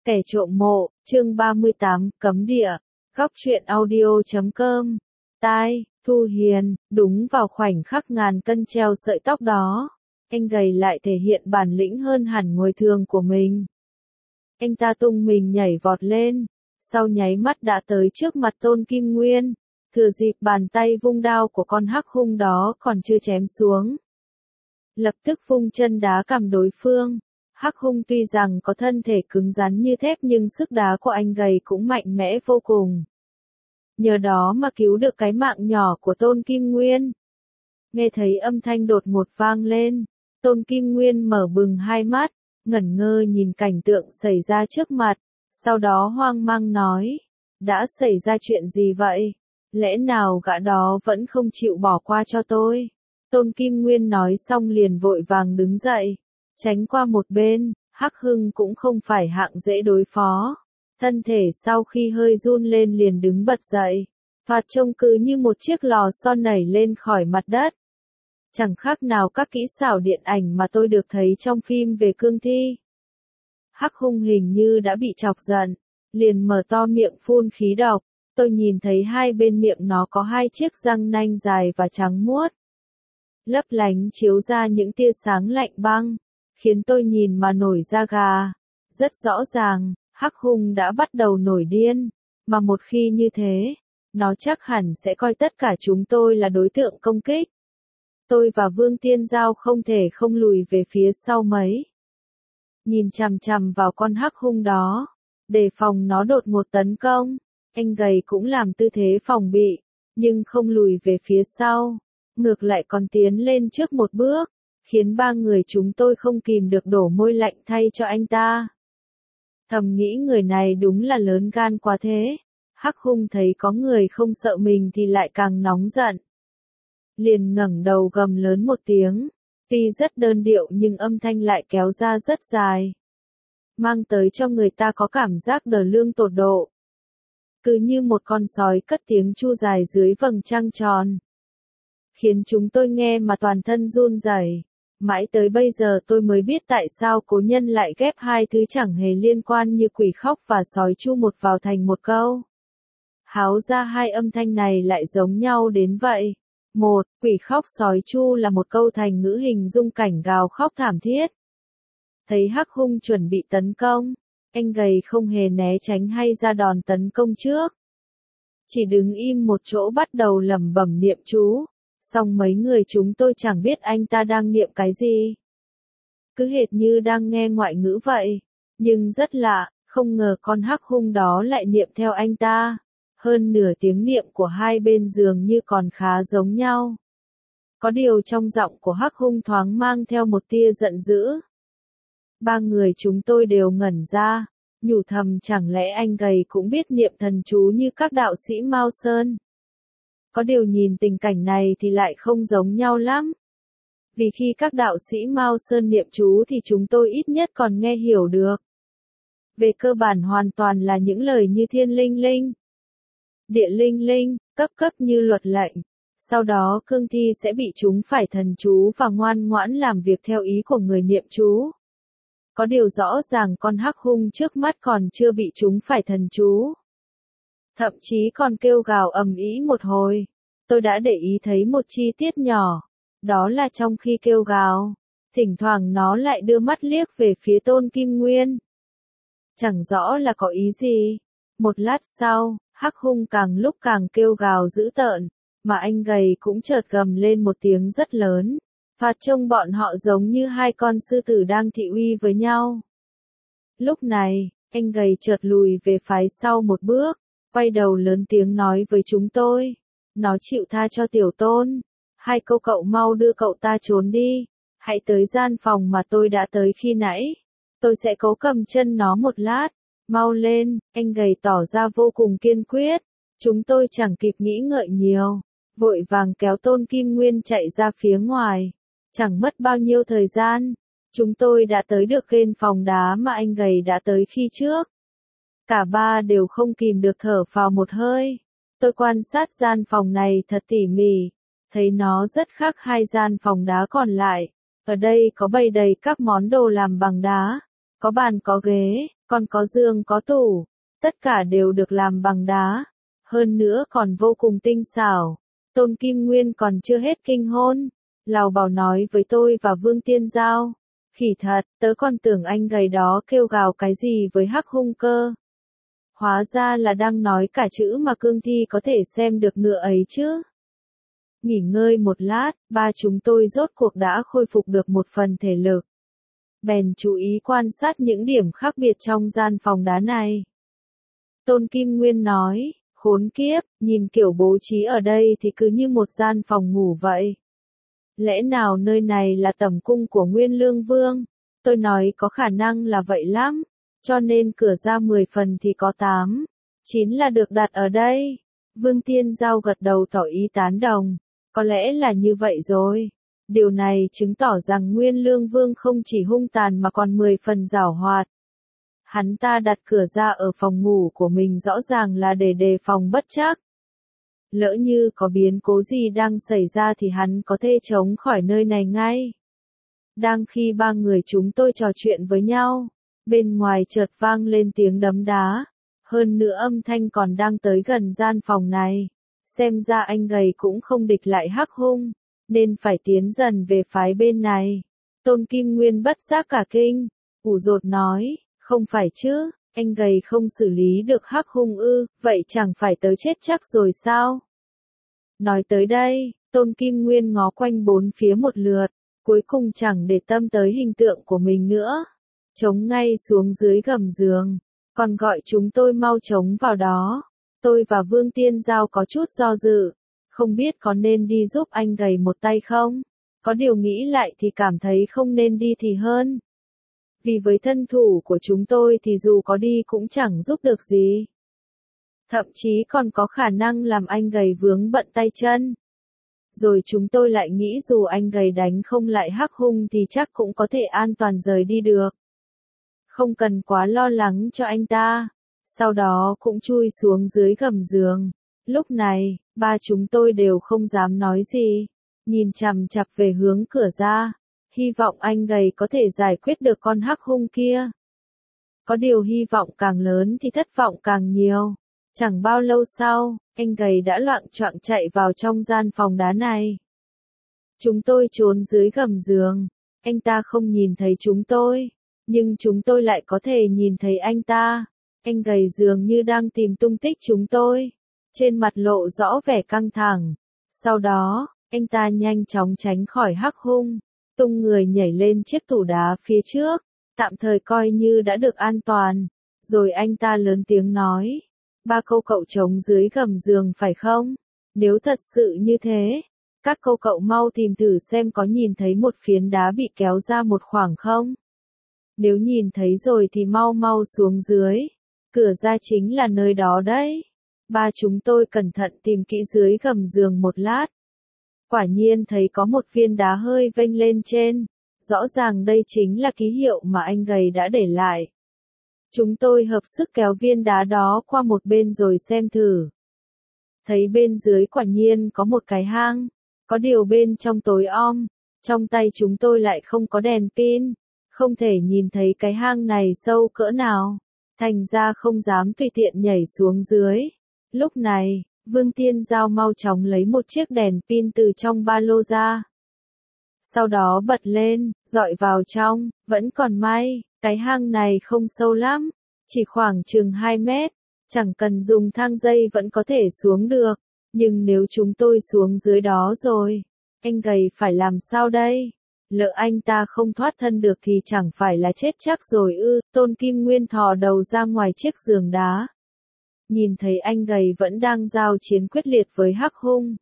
Kẻ trộm mộ, chương 38, cấm địa, góc truyện audio.com. Tai, Thu Hiền, đúng vào khoảnh khắc ngàn cân treo sợi tóc đó, anh gầy lại thể hiện bản lĩnh hơn hẳn ngồi thường của mình. Anh ta tung mình nhảy vọt lên, sau nháy mắt đã tới trước mặt Tôn Kim Nguyên, thừa dịp bàn tay vung đao của con hắc hung đó còn chưa chém xuống. Lập tức vung chân đá cằm đối phương. Hắc hung tuy rằng có thân thể cứng rắn như thép nhưng sức đá của anh gầy cũng mạnh mẽ vô cùng. Nhờ đó mà cứu được cái mạng nhỏ của Tôn Kim Nguyên. Nghe thấy âm thanh đột ngột vang lên, Tôn Kim Nguyên mở bừng hai mắt, ngẩn ngơ nhìn cảnh tượng xảy ra trước mặt, sau đó hoang mang nói, đã xảy ra chuyện gì vậy? Lẽ nào gã đó vẫn không chịu bỏ qua cho tôi? Tôn Kim Nguyên nói xong liền vội vàng đứng dậy. Tránh qua một bên, Hắc Hưng cũng không phải hạng dễ đối phó. Thân thể sau khi hơi run lên liền đứng bật dậy. Thoạt trông cứ như một chiếc lò xo nảy lên khỏi mặt đất. Chẳng khác nào các kỹ xảo điện ảnh mà tôi được thấy trong phim về cương thi. Hắc Hung hình như đã bị chọc giận, liền mở to miệng phun khí độc. Tôi nhìn thấy hai bên miệng nó có hai chiếc răng nanh dài và trắng muốt. Lấp lánh chiếu ra những tia sáng lạnh băng, khiến tôi nhìn mà nổi da gà. Rất rõ ràng, Hắc Hung đã bắt đầu nổi điên, mà một khi như thế, nó chắc hẳn sẽ coi tất cả chúng tôi là đối tượng công kích. Tôi và Vương Tiên Giao không thể không lùi về phía sau mấy. Nhìn chằm chằm vào con Hắc Hung đó, đề phòng nó đột ngột tấn công, anh gầy cũng làm tư thế phòng bị, nhưng không lùi về phía sau, ngược lại còn tiến lên trước một bước, khiến ba người chúng tôi không kìm được đổ môi lạnh thay cho anh ta. Thầm nghĩ người này đúng là lớn gan quá thế. Hắc Hung thấy có người không sợ mình thì lại càng nóng giận. Liền ngẩng đầu gầm lớn một tiếng, tuy rất đơn điệu nhưng âm thanh lại kéo ra rất dài. Mang tới cho người ta có cảm giác đờ lương tột độ. Cứ như một con sói cất tiếng chu dài dưới vầng trăng tròn. Khiến chúng tôi nghe mà toàn thân run rẩy. Mãi tới bây giờ tôi mới biết tại sao cố nhân lại ghép hai thứ chẳng hề liên quan như quỷ khóc và sói chu một vào thành một câu. Háo ra hai âm thanh này lại giống nhau đến vậy. Một, quỷ khóc sói chu là một câu thành ngữ hình dung cảnh gào khóc thảm thiết. Thấy Hắc Hung chuẩn bị tấn công, anh gầy không hề né tránh hay ra đòn tấn công trước. Chỉ đứng im một chỗ bắt đầu lẩm bẩm niệm chú. Xong mấy người chúng tôi chẳng biết anh ta đang niệm cái gì. Cứ hệt như đang nghe ngoại ngữ vậy. Nhưng rất lạ, không ngờ con Hắc Hung đó lại niệm theo anh ta. Hơn nửa tiếng niệm của hai bên dường như còn khá giống nhau. Có điều trong giọng của Hắc Hung thoáng mang theo một tia giận dữ. Ba người chúng tôi đều ngẩn ra, nhủ thầm chẳng lẽ anh gầy cũng biết niệm thần chú như các đạo sĩ Mao Sơn. Có điều nhìn tình cảnh này thì lại không giống nhau lắm. Vì khi các đạo sĩ Mao Sơn niệm chú thì chúng tôi ít nhất còn nghe hiểu được. Về cơ bản hoàn toàn là những lời như thiên linh linh, địa linh linh, cấp cấp như luật lệnh. Sau đó cương thi sẽ bị chúng phải thần chú và ngoan ngoãn làm việc theo ý của người niệm chú. Có điều rõ ràng con Hắc Hung trước mắt còn chưa bị chúng phải thần chú. Thậm chí còn kêu gào ầm ĩ một hồi. Tôi đã để ý thấy một chi tiết nhỏ. Đó là trong khi kêu gào, thỉnh thoảng nó lại đưa mắt liếc về phía Tôn Kim Nguyên. Chẳng rõ là có ý gì. Một lát sau, Hắc Hung càng lúc càng kêu gào dữ tợn, mà anh gầy cũng chợt gầm lên một tiếng rất lớn. Phạt trông bọn họ giống như hai con sư tử đang thị uy với nhau. Lúc này, anh gầy chợt lùi về phía sau một bước, quay đầu lớn tiếng nói với chúng tôi. Nó chịu tha cho tiểu Tôn. Hai câu cậu mau đưa cậu ta trốn đi. Hãy tới gian phòng mà tôi đã tới khi nãy. Tôi sẽ cố cầm chân nó một lát. Mau lên, anh gầy tỏ ra vô cùng kiên quyết. Chúng tôi chẳng kịp nghĩ ngợi nhiều. Vội vàng kéo Tôn Kim Nguyên chạy ra phía ngoài. Chẳng mất bao nhiêu thời gian. Chúng tôi đã tới được kênh phòng đá mà anh gầy đã tới khi trước. Cả ba đều không kìm được thở phào một hơi. Tôi quan sát gian phòng này thật tỉ mỉ, thấy nó rất khác hai gian phòng đá còn lại. Ở đây có bày đầy các món đồ làm bằng đá, có bàn có ghế, còn có giường có tủ, tất cả đều được làm bằng đá, hơn nữa còn vô cùng tinh xảo. Tôn Kim Nguyên còn chưa hết kinh hôn, lào bảo nói với tôi và Vương Tiên Giao, khỉ thật, tớ còn tưởng anh gầy đó kêu gào cái gì với Hắc Hung cơ. Hóa ra là đang nói cả chữ mà cương thi có thể xem được nữa ấy chứ. Nghỉ ngơi một lát, ba chúng tôi rốt cuộc đã khôi phục được một phần thể lực. Bèn chú ý quan sát những điểm khác biệt trong gian phòng đá này. Tôn Kim Nguyên nói, khốn kiếp, nhìn kiểu bố trí ở đây thì cứ như một gian phòng ngủ vậy. Lẽ nào nơi này là tẩm cung của Nguyên Lương Vương? Tôi nói có khả năng là vậy lắm, cho nên cửa ra 10 phần thì có 8, 9 là được đặt ở đây. Vương Tiên Giao gật đầu tỏ ý tán đồng, có lẽ là như vậy rồi. Điều này chứng tỏ rằng Nguyên Lương Vương không chỉ hung tàn mà còn 10 phần giảo hoạt. Hắn ta đặt cửa ra ở phòng ngủ của mình rõ ràng là để đề phòng bất trắc. Lỡ như có biến cố gì đang xảy ra thì hắn có thể chống khỏi nơi này ngay. Đang khi ba người chúng tôi trò chuyện với nhau, bên ngoài chợt vang lên tiếng đấm đá, hơn nữa âm thanh còn đang tới gần gian phòng này. Xem ra anh gầy cũng không địch lại Hắc Hung, nên phải tiến dần về phái bên này. Tôn Kim Nguyên bất giác cả kinh, ủ rột nói, không phải chứ, anh gầy không xử lý được Hắc Hung ư, vậy chẳng phải tới chết chắc rồi sao? Nói tới đây, Tôn Kim Nguyên ngó quanh bốn phía một lượt, cuối cùng chẳng để tâm tới hình tượng của mình nữa. Chống ngay xuống dưới gầm giường, còn gọi chúng tôi mau chống vào đó. Tôi và Vương Tiên Giao có chút do dự, không biết có nên đi giúp anh gầy một tay không? Có điều nghĩ lại thì cảm thấy không nên đi thì hơn. Vì với thân thủ của chúng tôi thì dù có đi cũng chẳng giúp được gì. Thậm chí còn có khả năng làm anh gầy vướng bận tay chân. Rồi chúng tôi lại nghĩ dù anh gầy đánh không lại Hắc Hung thì chắc cũng có thể an toàn rời đi được. Không cần quá lo lắng cho anh ta. Sau đó cũng chui xuống dưới gầm giường. Lúc này, ba chúng tôi đều không dám nói gì, nhìn chằm chằm về hướng cửa ra, hy vọng anh gầy có thể giải quyết được con Hắc Hung kia. Có điều hy vọng càng lớn thì thất vọng càng nhiều. Chẳng bao lâu sau, anh gầy đã loạng choạng chạy vào trong gian phòng đá này. Chúng tôi trốn dưới gầm giường, anh ta không nhìn thấy chúng tôi, nhưng chúng tôi lại có thể nhìn thấy anh ta. Anh gầy dường như đang tìm tung tích chúng tôi, trên mặt lộ rõ vẻ căng thẳng. Sau đó, anh ta nhanh chóng tránh khỏi Hắc Hung, tung người nhảy lên chiếc tủ đá phía trước, tạm thời coi như đã được an toàn. Rồi anh ta lớn tiếng nói, ba cậu trống dưới gầm giường phải không? Nếu thật sự như thế, các cậu mau tìm thử xem có nhìn thấy một phiến đá bị kéo ra một khoảng không? Nếu nhìn thấy rồi thì mau xuống dưới. Cửa ra chính là nơi đó đấy. Ba chúng tôi cẩn thận tìm kỹ dưới gầm giường một lát. Quả nhiên thấy có một viên đá hơi vênh lên trên. Rõ ràng đây chính là ký hiệu mà anh gầy đã để lại. Chúng tôi hợp sức kéo viên đá đó qua một bên rồi xem thử. Thấy bên dưới quả nhiên có một cái hang. Có điều bên trong tối om. Trong tay chúng tôi lại không có đèn pin. Không thể nhìn thấy cái hang này sâu cỡ nào. Thành ra không dám tùy tiện nhảy xuống dưới. Lúc này, Vương Tiên Giao mau chóng lấy một chiếc đèn pin từ trong ba lô ra. Sau đó bật lên, dọi vào trong, vẫn còn may, cái hang này không sâu lắm, chỉ khoảng chừng 2 mét, chẳng cần dùng thang dây vẫn có thể xuống được. Nhưng nếu chúng tôi xuống dưới đó rồi, anh gầy phải làm sao đây? Lỡ anh ta không thoát thân được thì chẳng phải là chết chắc rồi ư? Tôn Kim Nguyên thò đầu ra ngoài chiếc giường đá. Nhìn thấy anh gầy vẫn đang giao chiến quyết liệt với Hắc Hung.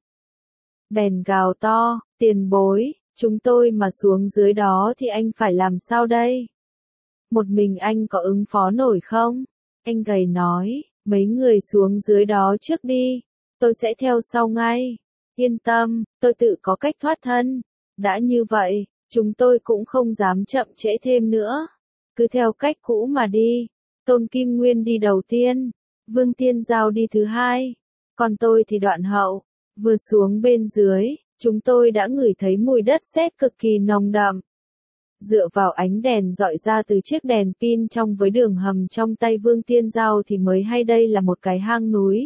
Bèn gào to, tiền bối, chúng tôi mà xuống dưới đó thì anh phải làm sao đây? Một mình anh có ứng phó nổi không? Anh gầy nói, mấy người xuống dưới đó trước đi, tôi sẽ theo sau ngay. Yên tâm, tôi tự có cách thoát thân. Đã như vậy, chúng tôi cũng không dám chậm trễ thêm nữa. Cứ theo cách cũ mà đi. Tôn Kim Nguyên đi đầu tiên, Vương Tiên Giao đi thứ hai, còn tôi thì đoạn hậu. Vừa xuống bên dưới, chúng tôi đã ngửi thấy mùi đất sét cực kỳ nồng đậm. Dựa vào ánh đèn dọi ra từ chiếc đèn pin trong với đường hầm trong tay Vương Tiên Giao thì mới hay đây là một cái hang núi.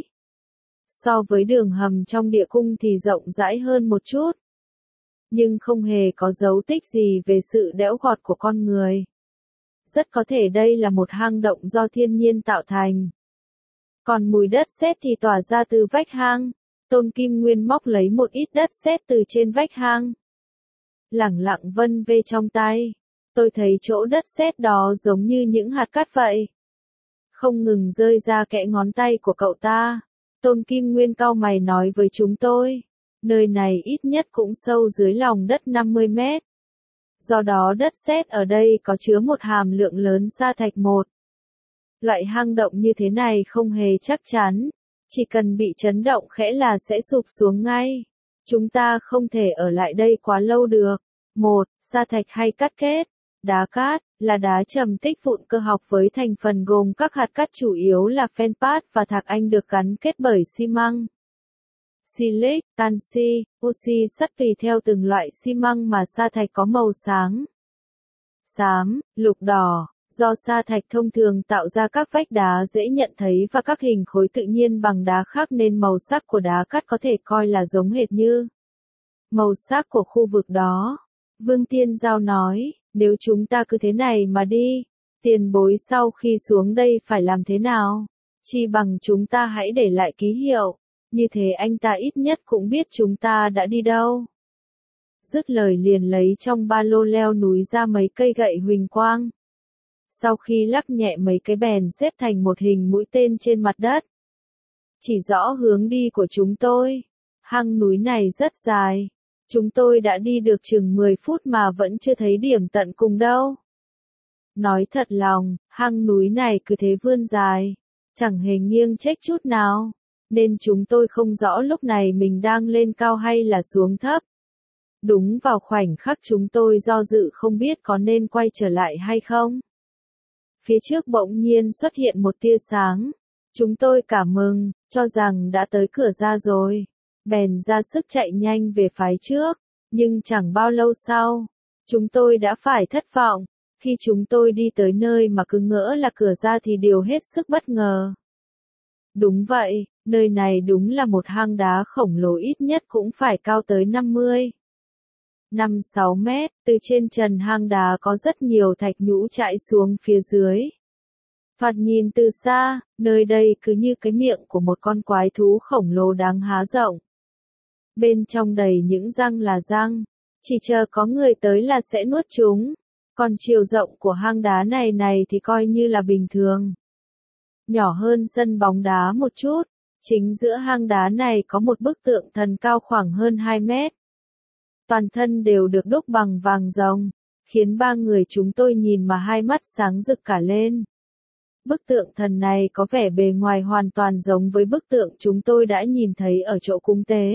So với đường hầm trong địa cung thì rộng rãi hơn một chút. Nhưng không hề có dấu tích gì về sự đẽo gọt của con người. Rất có thể đây là một hang động do thiên nhiên tạo thành. Còn mùi đất sét thì tỏa ra từ vách hang. Tôn Kim Nguyên móc lấy một ít đất sét từ trên vách hang. Lẳng lặng vân vê trong tay. Tôi thấy chỗ đất sét đó giống như những hạt cát vậy. Không ngừng rơi ra kẽ ngón tay của cậu ta. Tôn Kim Nguyên cau mày nói với chúng tôi. Nơi này ít nhất cũng sâu dưới lòng đất 50 mét. Do đó đất sét ở đây có chứa một hàm lượng lớn sa thạch một. Loại hang động như thế này không hề chắc chắn. Chỉ cần bị chấn động khẽ là sẽ sụp xuống ngay. Chúng ta không thể ở lại đây quá lâu được. 1. Sa thạch hay cát kết. Đá cát là đá trầm tích vụn cơ học với thành phần gồm các hạt cát chủ yếu là phenpat và thạch anh được gắn kết bởi xi măng. Silic, canxi, oxy sắt tùy theo từng loại xi măng mà sa thạch có màu sáng, xám, lục đỏ. Do sa thạch thông thường tạo ra các vách đá dễ nhận thấy và các hình khối tự nhiên bằng đá khác nên màu sắc của đá cát có thể coi là giống hệt như màu sắc của khu vực đó. Vương Tiên Giao nói, nếu chúng ta cứ thế này mà đi, tiền bối sau khi xuống đây phải làm thế nào? Chi bằng chúng ta hãy để lại ký hiệu, như thế anh ta ít nhất cũng biết chúng ta đã đi đâu. Dứt lời liền lấy trong ba lô leo núi ra mấy cây gậy huỳnh quang. Sau khi lắc nhẹ mấy cái bèn xếp thành một hình mũi tên trên mặt đất. Chỉ rõ hướng đi của chúng tôi. Hang núi này rất dài. Chúng tôi đã đi được chừng 10 phút mà vẫn chưa thấy điểm tận cùng đâu. Nói thật lòng, hang núi này cứ thế vươn dài. Chẳng hề nghiêng chếch chút nào. Nên chúng tôi không rõ lúc này mình đang lên cao hay là xuống thấp. Đúng vào khoảnh khắc chúng tôi do dự không biết có nên quay trở lại hay không. Phía trước bỗng nhiên xuất hiện một tia sáng. Chúng tôi cảm mừng, cho rằng đã tới cửa ra rồi. Bèn ra sức chạy nhanh về phía trước. Nhưng chẳng bao lâu sau, chúng tôi đã phải thất vọng. Khi chúng tôi đi tới nơi mà cứ ngỡ là cửa ra thì điều hết sức bất ngờ. Đúng vậy, nơi này đúng là một hang đá khổng lồ ít nhất cũng phải cao tới 5-6 mét, từ trên trần hang đá có rất nhiều thạch nhũ chảy xuống phía dưới. Thoạt nhìn từ xa, nơi đây cứ như cái miệng của một con quái thú khổng lồ đáng há rộng. Bên trong đầy những răng là răng, chỉ chờ có người tới là sẽ nuốt chúng. Còn chiều rộng của hang đá này thì coi như là bình thường. Nhỏ hơn sân bóng đá một chút, chính giữa hang đá này có một bức tượng thần cao khoảng hơn 2 mét. Toàn thân đều được đúc bằng vàng ròng, khiến ba người chúng tôi nhìn mà hai mắt sáng rực cả lên. Bức tượng thần này có vẻ bề ngoài hoàn toàn giống với bức tượng chúng tôi đã nhìn thấy ở chỗ cúng tế.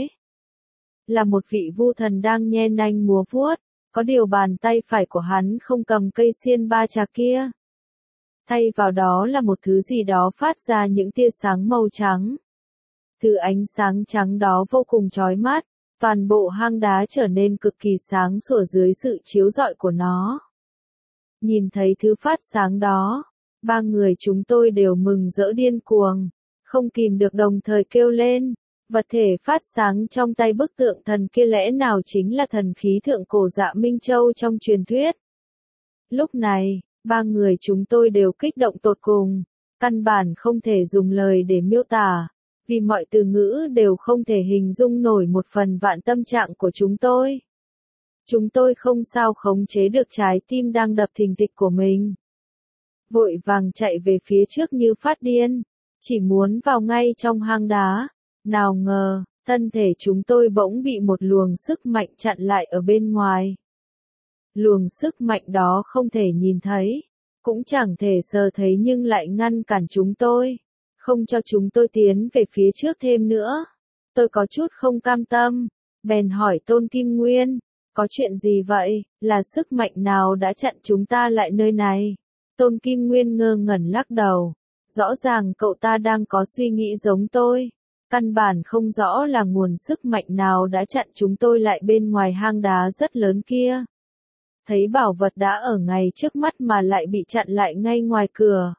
Là một vị vu thần đang nhe nanh múa vuốt, có điều bàn tay phải của hắn không cầm cây xiên ba trà kia. Thay vào đó là một thứ gì đó phát ra những tia sáng màu trắng. Thứ ánh sáng trắng đó vô cùng chói mắt, toàn bộ hang đá trở nên cực kỳ sáng sủa dưới sự chiếu rọi của nó. Nhìn thấy thứ phát sáng đó, ba người chúng tôi đều mừng rỡ điên cuồng, không kìm được đồng thời kêu lên. Vật thể phát sáng trong tay bức tượng thần kia lẽ nào chính là thần khí thượng cổ Dạ Minh Châu trong truyền thuyết. Lúc này, ba người chúng tôi đều kích động tột cùng, căn bản không thể dùng lời để miêu tả, vì mọi từ ngữ đều không thể hình dung nổi một phần vạn tâm trạng của chúng tôi. Chúng tôi không sao khống chế được trái tim đang đập thình thịch của mình. Vội vàng chạy về phía trước như phát điên, chỉ muốn vào ngay trong hang đá. Nào ngờ, thân thể chúng tôi bỗng bị một luồng sức mạnh chặn lại ở bên ngoài. Luồng sức mạnh đó không thể nhìn thấy, cũng chẳng thể sờ thấy nhưng lại ngăn cản chúng tôi, không cho chúng tôi tiến về phía trước thêm nữa. Tôi có chút không cam tâm, bèn hỏi Tôn Kim Nguyên, có chuyện gì vậy, là sức mạnh nào đã chặn chúng ta lại nơi này? Tôn Kim Nguyên ngơ ngẩn lắc đầu, rõ ràng cậu ta đang có suy nghĩ giống tôi. Căn bản không rõ là nguồn sức mạnh nào đã chặn chúng tôi lại bên ngoài hang đá rất lớn kia. thấy bảo vật đã ở ngay trước mắt mà lại bị chặn lại ngay ngoài cửa.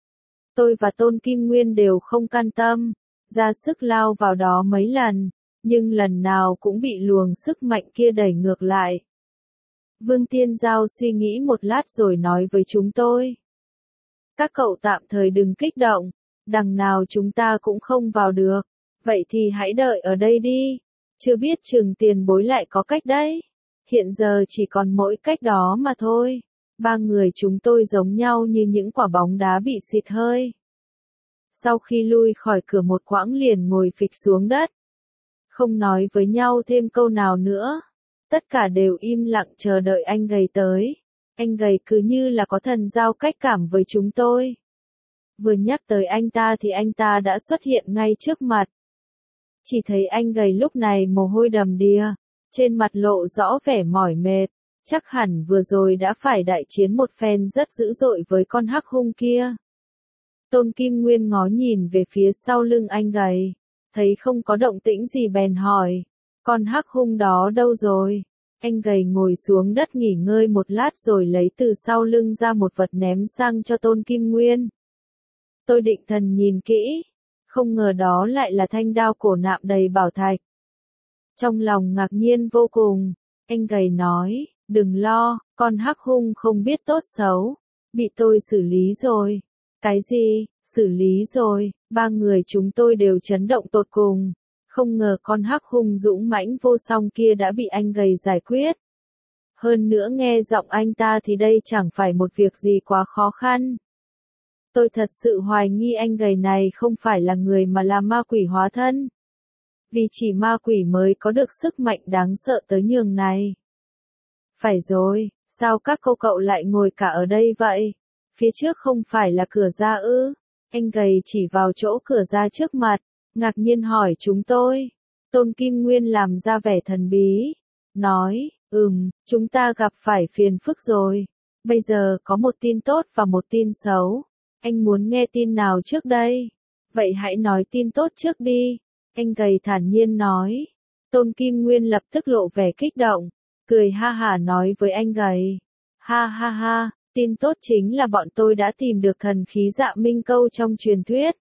Tôi và Tôn Kim Nguyên đều không can tâm, ra sức lao vào đó mấy lần, nhưng lần nào cũng bị luồng sức mạnh kia đẩy ngược lại. Vương Tiên Giao suy nghĩ một lát rồi nói với chúng tôi. Các cậu tạm thời đừng kích động, đằng nào chúng ta cũng không vào được, vậy thì hãy đợi ở đây đi, chưa biết chừng tiền bối lại có cách đấy. Hiện giờ chỉ còn mỗi cách đó mà thôi. Ba người chúng tôi giống nhau như những quả bóng đá bị xịt hơi. Sau khi lui khỏi cửa một quãng liền ngồi phịch xuống đất. Không nói với nhau thêm câu nào nữa. Tất cả đều im lặng chờ đợi anh gầy tới. Anh gầy cứ như là có thần giao cách cảm với chúng tôi. Vừa nhắc tới anh ta thì anh ta đã xuất hiện ngay trước mặt. Chỉ thấy anh gầy lúc này mồ hôi đầm đìa, trên mặt lộ rõ vẻ mỏi mệt, chắc hẳn vừa rồi đã phải đại chiến một phen rất dữ dội với con hắc hung kia. Tôn Kim Nguyên ngó nhìn về phía sau lưng anh gầy, thấy không có động tĩnh gì bèn hỏi, con hắc hung đó đâu rồi? Anh gầy ngồi xuống đất nghỉ ngơi một lát rồi lấy từ sau lưng ra một vật ném sang cho Tôn Kim Nguyên. Tôi định thần nhìn kỹ, không ngờ đó lại là thanh đao cổ nạm đầy bảo thạch. Trong lòng ngạc nhiên vô cùng, anh gầy nói, đừng lo, con hắc hung không biết tốt xấu, bị tôi xử lý rồi. Cái gì, xử lý rồi, ba người chúng tôi đều chấn động tột cùng, không ngờ con hắc hung dũng mãnh vô song kia đã bị anh gầy giải quyết. Hơn nữa nghe giọng anh ta thì đây chẳng phải một việc gì quá khó khăn. Tôi thật sự hoài nghi anh gầy này không phải là người mà là ma quỷ hóa thân. Vì chỉ ma quỷ mới có được sức mạnh đáng sợ tới nhường này. Phải rồi, sao các cô cậu lại ngồi cả ở đây vậy? Phía trước không phải là cửa ra ư? Anh gầy chỉ vào chỗ cửa ra trước mặt, ngạc nhiên hỏi chúng tôi. Tôn Kim Nguyên làm ra vẻ thần bí, nói, chúng ta gặp phải phiền phức rồi. Bây giờ có một tin tốt và một tin xấu. Anh muốn nghe tin nào trước đây? Vậy hãy nói tin tốt trước đi. Anh gầy thản nhiên nói. Tôn Kim Nguyên lập tức lộ vẻ kích động, cười ha hả nói với anh gầy. Ha ha ha, tin tốt chính là bọn tôi đã tìm được thần khí Dạ Minh Câu trong truyền thuyết.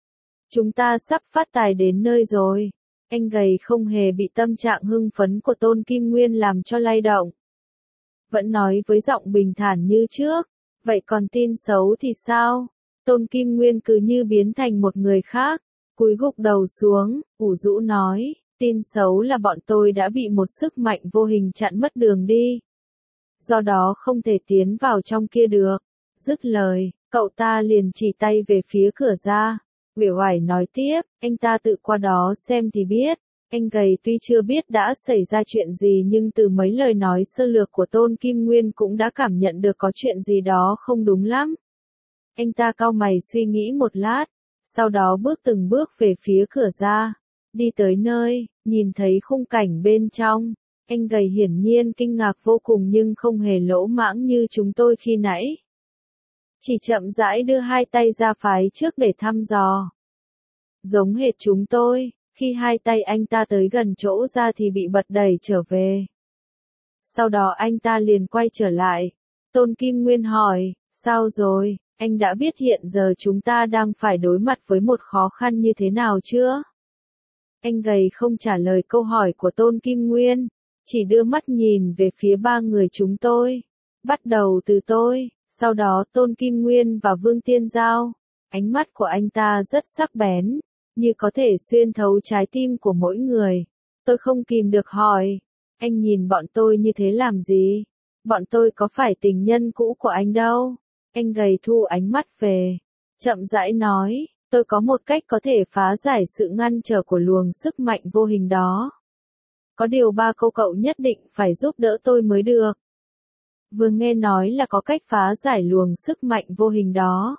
Chúng ta sắp phát tài đến nơi rồi. Anh gầy không hề bị tâm trạng hưng phấn của Tôn Kim Nguyên làm cho lay động. Vẫn nói với giọng bình thản như trước. Vậy còn tin xấu thì sao? Tôn Kim Nguyên cứ như biến thành một người khác, cúi gục đầu xuống, ủ rũ nói, tin xấu là bọn tôi đã bị một sức mạnh vô hình chặn mất đường đi. Do đó không thể tiến vào trong kia được. Dứt lời, cậu ta liền chỉ tay về phía cửa ra. Uể oải nói tiếp, anh ta tự qua đó xem thì biết. Anh gầy tuy chưa biết đã xảy ra chuyện gì nhưng từ mấy lời nói sơ lược của Tôn Kim Nguyên cũng đã cảm nhận được có chuyện gì đó không đúng lắm. Anh ta cau mày suy nghĩ một lát, sau đó bước từng bước về phía cửa ra. Đi tới nơi, nhìn thấy khung cảnh bên trong. Anh gầy hiển nhiên kinh ngạc vô cùng nhưng không hề lỗ mãng như chúng tôi khi nãy. Chỉ chậm rãi đưa hai tay ra phái trước để thăm dò. Giống hệt chúng tôi, khi hai tay anh ta tới gần chỗ ra thì bị bật đẩy trở về. Sau đó anh ta liền quay trở lại. Tôn Kim Nguyên hỏi, sao rồi, anh đã biết hiện giờ chúng ta đang phải đối mặt với một khó khăn như thế nào chưa? Anh gầy không trả lời câu hỏi của Tôn Kim Nguyên, chỉ đưa mắt nhìn về phía ba người chúng tôi. Bắt đầu từ tôi, sau đó Tôn Kim Nguyên và Vương Tiên Giao. Ánh mắt của anh ta rất sắc bén, như có thể xuyên thấu trái tim của mỗi người. Tôi không kìm được hỏi, anh nhìn bọn tôi như thế làm gì? Bọn tôi có phải tình nhân cũ của anh đâu? Anh gầy thu ánh mắt về, chậm rãi nói, tôi có một cách có thể phá giải sự ngăn trở của luồng sức mạnh vô hình đó. Có điều ba cô cậu nhất định phải giúp đỡ tôi mới được. Vừa nghe nói là có cách phá giải luồng sức mạnh vô hình đó.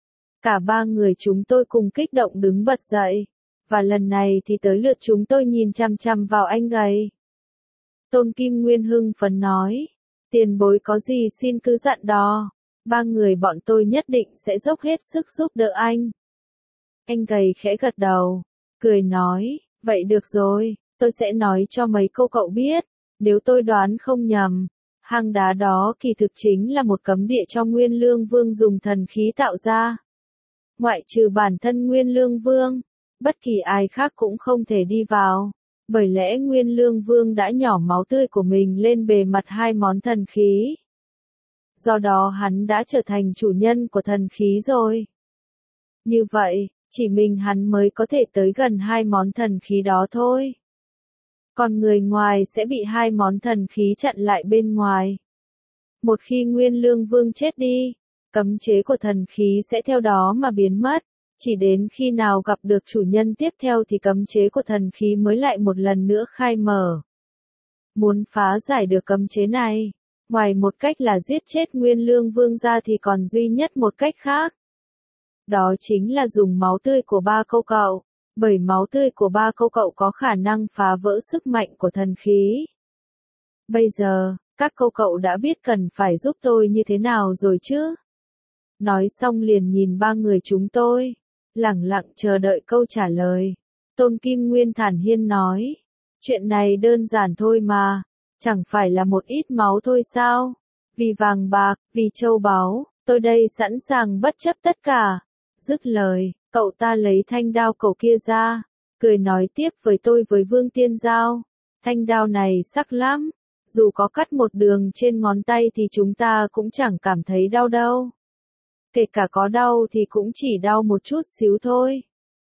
Cả ba người chúng tôi cùng kích động đứng bật dậy. Và lần này thì tới lượt chúng tôi nhìn chằm chằm vào anh gầy. Tôn Kim Nguyên hưng phấn nói, tiền bối có gì xin cứ dặn dò. Ba người bọn tôi nhất định sẽ dốc hết sức giúp đỡ anh. Anh gầy khẽ gật đầu, cười nói, vậy được rồi, tôi sẽ nói cho mấy cô cậu biết, nếu tôi đoán không nhầm, Hang đá đó kỳ thực chính là một cấm địa cho Nguyên Lương Vương dùng thần khí tạo ra. Ngoại trừ bản thân Nguyên Lương Vương, bất kỳ ai khác cũng không thể đi vào. Bởi lẽ Nguyên Lương Vương đã nhỏ máu tươi của mình lên bề mặt hai món thần khí. Do đó hắn đã trở thành chủ nhân của thần khí rồi. Như vậy, chỉ mình hắn mới có thể tới gần hai món thần khí đó thôi. Còn người ngoài sẽ bị hai món thần khí chặn lại bên ngoài. Một khi Nguyên Lương Vương chết đi, cấm chế của thần khí sẽ theo đó mà biến mất. Chỉ đến khi nào gặp được chủ nhân tiếp theo thì cấm chế của thần khí mới lại một lần nữa khai mở. Muốn phá giải được cấm chế này, ngoài một cách là giết chết Nguyên Lương Vương ra thì còn duy nhất một cách khác. Đó chính là dùng máu tươi của ba câu cậu, bởi máu tươi của ba câu cậu có khả năng phá vỡ sức mạnh của thần khí. Bây giờ, các câu cậu đã biết cần phải giúp tôi như thế nào rồi chứ? Nói xong liền nhìn ba người chúng tôi, lẳng lặng chờ đợi câu trả lời. Tôn Kim Nguyên thản nhiên nói, chuyện này đơn giản thôi mà, chẳng phải là một ít máu thôi sao? Vì vàng bạc, vì châu báu, tôi đây sẵn sàng bất chấp tất cả. Dứt lời, cậu ta lấy thanh đao cổ kia ra, cười nói tiếp với tôi với Vương Tiên Giao. Thanh đao này sắc lắm, dù có cắt một đường trên ngón tay thì chúng ta cũng chẳng cảm thấy đau đâu. Kể cả có đau thì cũng chỉ đau một chút xíu thôi.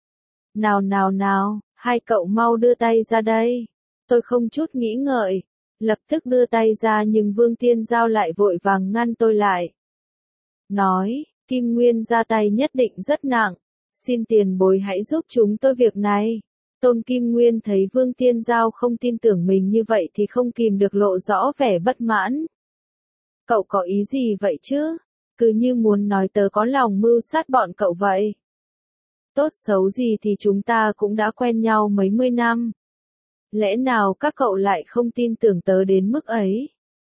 Nào nào nào, hai cậu mau đưa tay ra đây. Tôi không chút nghĩ ngợi, lập tức đưa tay ra nhưng Vương Tiên Giao lại vội vàng ngăn tôi lại. Nói, Kim Nguyên ra tay nhất định rất nặng, xin tiền bối hãy giúp chúng tôi việc này. Tôn Kim Nguyên thấy Vương Tiên Giao không tin tưởng mình như vậy thì không kìm được lộ rõ vẻ bất mãn. Cậu có ý gì vậy chứ? Cứ như muốn nói tớ có lòng mưu sát bọn cậu vậy. Tốt xấu gì thì chúng ta cũng đã quen nhau mấy mươi năm. Lẽ nào các cậu lại không tin tưởng tớ đến mức ấy?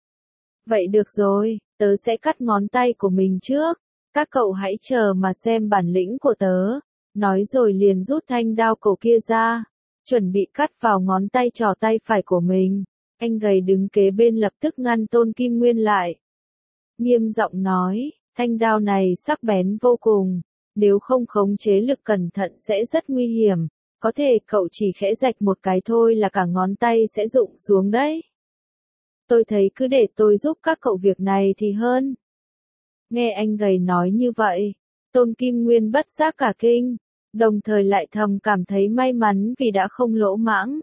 Vậy được rồi, tớ sẽ cắt ngón tay của mình trước. Các cậu hãy chờ mà xem bản lĩnh của tớ. Nói rồi liền rút thanh đao cổ kia ra, chuẩn bị cắt vào ngón tay trỏ tay phải của mình. Anh gầy đứng kế bên lập tức ngăn Tôn Kim Nguyên lại. Nghiêm giọng nói, thanh đao này sắc bén vô cùng, nếu không khống chế lực cẩn thận sẽ rất nguy hiểm, có thể cậu chỉ khẽ rạch một cái thôi là cả ngón tay sẽ rụng xuống đấy. Tôi thấy cứ để tôi giúp các cậu việc này thì hơn. Nghe anh gầy nói như vậy, Tôn Kim Nguyên bất giác cả kinh, đồng thời lại thầm cảm thấy may mắn vì đã không lỗ mãng.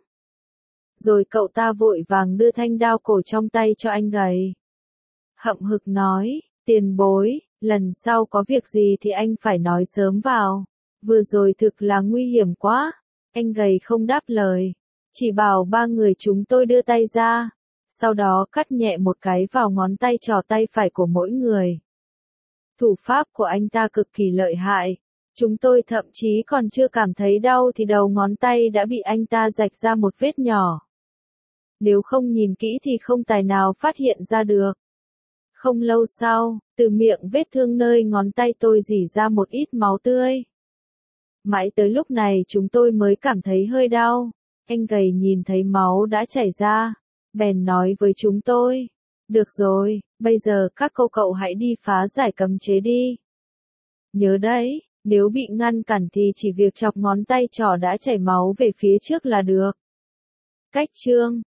Rồi cậu ta vội vàng đưa thanh đao cổ trong tay cho anh gầy. Hậm hực nói, tiền bối, lần sau có việc gì thì anh phải nói sớm vào. Vừa rồi thực là nguy hiểm quá. Anh gầy không đáp lời, chỉ bảo ba người chúng tôi đưa tay ra, sau đó cắt nhẹ một cái vào ngón tay trỏ tay phải của mỗi người. Thủ pháp của anh ta cực kỳ lợi hại, chúng tôi thậm chí còn chưa cảm thấy đau thì đầu ngón tay đã bị anh ta rạch ra một vết nhỏ. Nếu không nhìn kỹ thì không tài nào phát hiện ra được. Không lâu sau, từ miệng vết thương nơi ngón tay tôi rỉ ra một ít máu tươi. Mãi tới lúc này chúng tôi mới cảm thấy hơi đau. Anh gầy nhìn thấy máu đã chảy ra, bèn nói với chúng tôi. Được rồi, bây giờ các cậu hãy đi phá giải cấm chế đi. Nhớ đấy, nếu bị ngăn cản thì chỉ việc chọc ngón tay trỏ đã chảy máu về phía trước là được. Cách chương